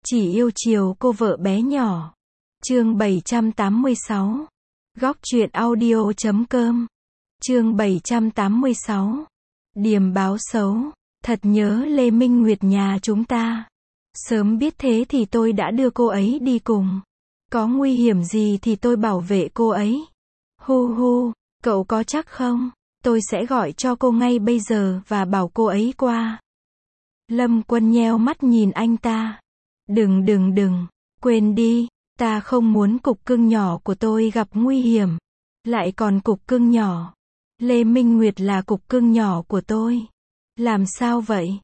Chỉ yêu chiều cô vợ bé nhỏ. Chương 786. Góc truyện audio.com. Chương 786. Điềm báo xấu. Thật nhớ Lê Minh Nguyệt nhà chúng ta. Sớm biết thế thì tôi đã đưa cô ấy đi cùng. Có nguy hiểm gì thì tôi bảo vệ cô ấy. Hu hu, cậu có chắc không? Tôi sẽ gọi cho cô ngay bây giờ và bảo cô ấy qua. Lâm Quân nheo mắt nhìn anh ta. Đừng, quên đi, ta không muốn cục cưng nhỏ của tôi gặp nguy hiểm. Lại còn cục cưng nhỏ. Lê Minh Nguyệt là cục cưng nhỏ của tôi. Làm sao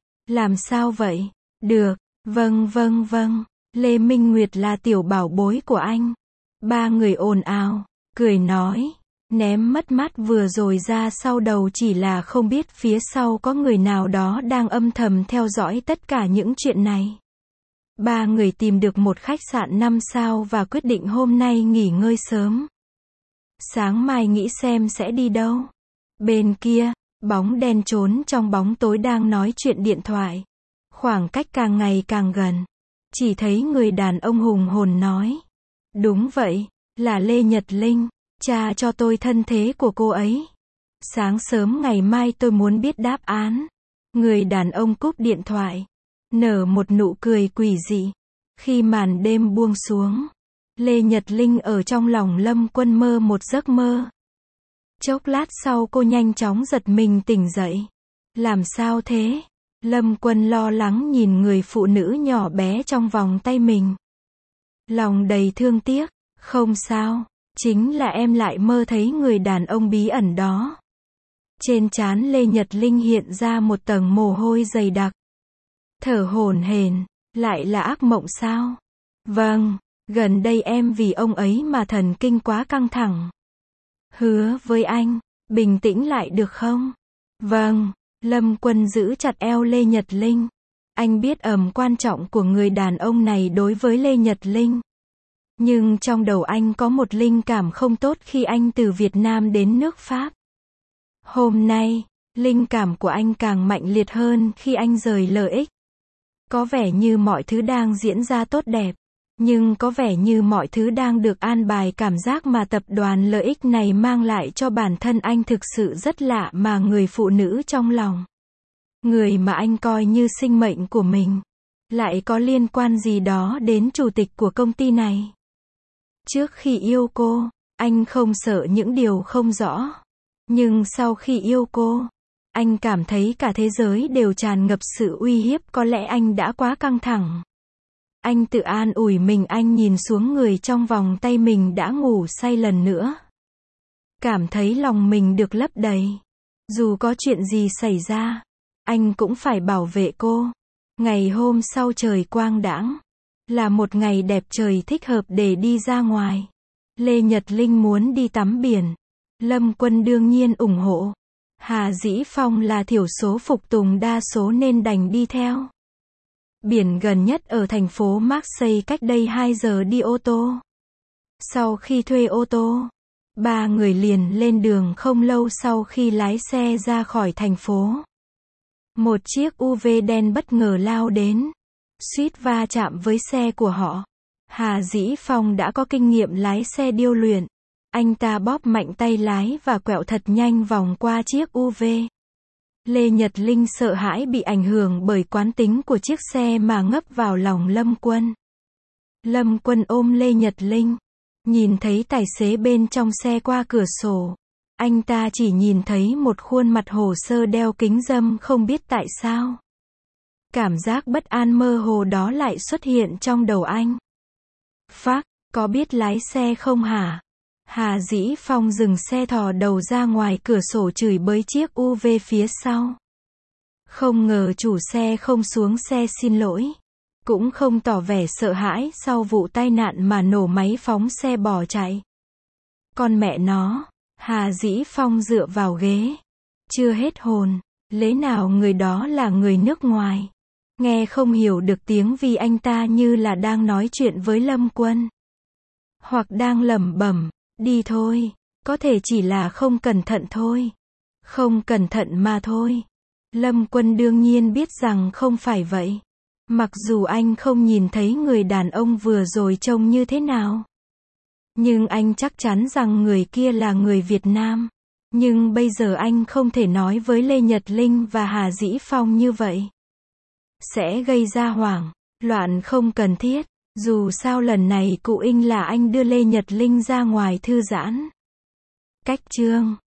vậy? Được, vâng. Lê Minh Nguyệt là tiểu bảo bối của anh. Ba người ồn ào, cười nói, ném mất mát vừa rồi ra sau đầu chỉ là không biết phía sau có người nào đó đang âm thầm theo dõi tất cả những chuyện này. Ba người tìm được một khách sạn 5 sao và quyết định hôm nay nghỉ ngơi sớm. Sáng mai nghĩ xem sẽ đi đâu. Bên kia, bóng đen trốn trong bóng tối đang nói chuyện điện thoại. Khoảng cách càng ngày càng gần. Chỉ thấy người đàn ông hùng hồn nói. Đúng vậy, là Lê Nhật Linh, tra cho tôi thân thế của cô ấy. Sáng sớm ngày mai tôi muốn biết đáp án. Người đàn ông cúp điện thoại. Nở một nụ cười quỷ dị. Khi màn đêm buông xuống, Lê Nhật Linh ở trong lòng Lâm Quân mơ một giấc mơ. Chốc lát sau cô nhanh chóng giật mình tỉnh dậy. Làm sao thế? Lâm Quân lo lắng nhìn người phụ nữ nhỏ bé trong vòng tay mình. Lòng đầy thương tiếc. Không sao, chính là em lại mơ thấy người đàn ông bí ẩn đó. Trên trán Lê Nhật Linh hiện ra một tầng mồ hôi dày đặc. Thở hổn hển, lại là ác mộng sao? Vâng, gần đây em vì ông ấy mà thần kinh quá căng thẳng. Hứa với anh, bình tĩnh lại được không? Vâng, Lâm Quân giữ chặt eo Lê Nhật Linh. Anh biết quan trọng của người đàn ông này đối với Lê Nhật Linh. Nhưng trong đầu anh có một linh cảm không tốt khi anh từ Việt Nam đến nước Pháp. Hôm nay, linh cảm của anh càng mạnh liệt hơn khi anh rời LX. Có vẻ như mọi thứ đang diễn ra tốt đẹp, nhưng có vẻ như mọi thứ đang được an bài. Cảm giác mà tập đoàn LX này mang lại cho bản thân anh thực sự rất lạ, mà người phụ nữ trong lòng, người mà anh coi như sinh mệnh của mình, lại có liên quan gì đó đến chủ tịch của công ty này. Trước khi yêu cô, anh không sợ những điều không rõ. Nhưng sau khi yêu cô, anh cảm thấy cả thế giới đều tràn ngập sự uy hiếp. Có lẽ anh đã quá căng thẳng. Anh tự an ủi mình, anh nhìn xuống người trong vòng tay mình đã ngủ say lần nữa. Cảm thấy lòng mình được lấp đầy. Dù có chuyện gì xảy ra, anh cũng phải bảo vệ cô. Ngày hôm sau trời quang đãng. Là một ngày đẹp trời thích hợp để đi ra ngoài. Lê Nhật Linh muốn đi tắm biển. Lâm Quân đương nhiên ủng hộ. Hà Dĩ Phong là thiểu số phục tùng đa số nên đành đi theo. Biển gần nhất ở thành phố Marseille cách đây 2 giờ đi ô tô. Sau khi thuê ô tô, ba người liền lên đường. Không lâu sau khi lái xe ra khỏi thành phố, một chiếc UV đen bất ngờ lao đến, suýt va chạm với xe của họ. Hà Dĩ Phong đã có kinh nghiệm lái xe điêu luyện. Anh ta bóp mạnh tay lái và quẹo thật nhanh vòng qua chiếc UV. Lê Nhật Linh sợ hãi bị ảnh hưởng bởi quán tính của chiếc xe mà ngấp vào lòng Lâm Quân. Lâm Quân ôm Lê Nhật Linh, nhìn thấy tài xế bên trong xe qua cửa sổ. Anh ta chỉ nhìn thấy một khuôn mặt hồ sơ đeo kính râm. Không biết tại sao, cảm giác bất an mơ hồ đó lại xuất hiện trong đầu anh. Phác, có biết lái xe không hả? Hà Dĩ Phong dừng xe, thò đầu ra ngoài cửa sổ chửi bới chiếc UV phía sau. Không ngờ chủ xe không xuống xe xin lỗi, cũng không tỏ vẻ sợ hãi sau vụ tai nạn mà nổ máy phóng xe bỏ chạy. Con mẹ nó, Hà Dĩ Phong dựa vào ghế. Chưa hết hồn, lẽ nào người đó là người nước ngoài? Nghe không hiểu được tiếng vì anh ta như là đang nói chuyện với Lâm Quân. Hoặc đang lẩm bẩm, đi thôi, có thể chỉ là không cẩn thận thôi. Không cẩn thận mà thôi. Lâm Quân đương nhiên biết rằng không phải vậy. Mặc dù anh không nhìn thấy người đàn ông vừa rồi trông như thế nào, nhưng anh chắc chắn rằng người kia là người Việt Nam. Nhưng bây giờ anh không thể nói với Lê Nhật Linh và Hà Dĩ Phong như vậy. Sẽ gây ra hoảng loạn không cần thiết. Dù sao lần này cụ Inh là anh đưa Lê Nhật Linh ra ngoài thư giãn. Cách chương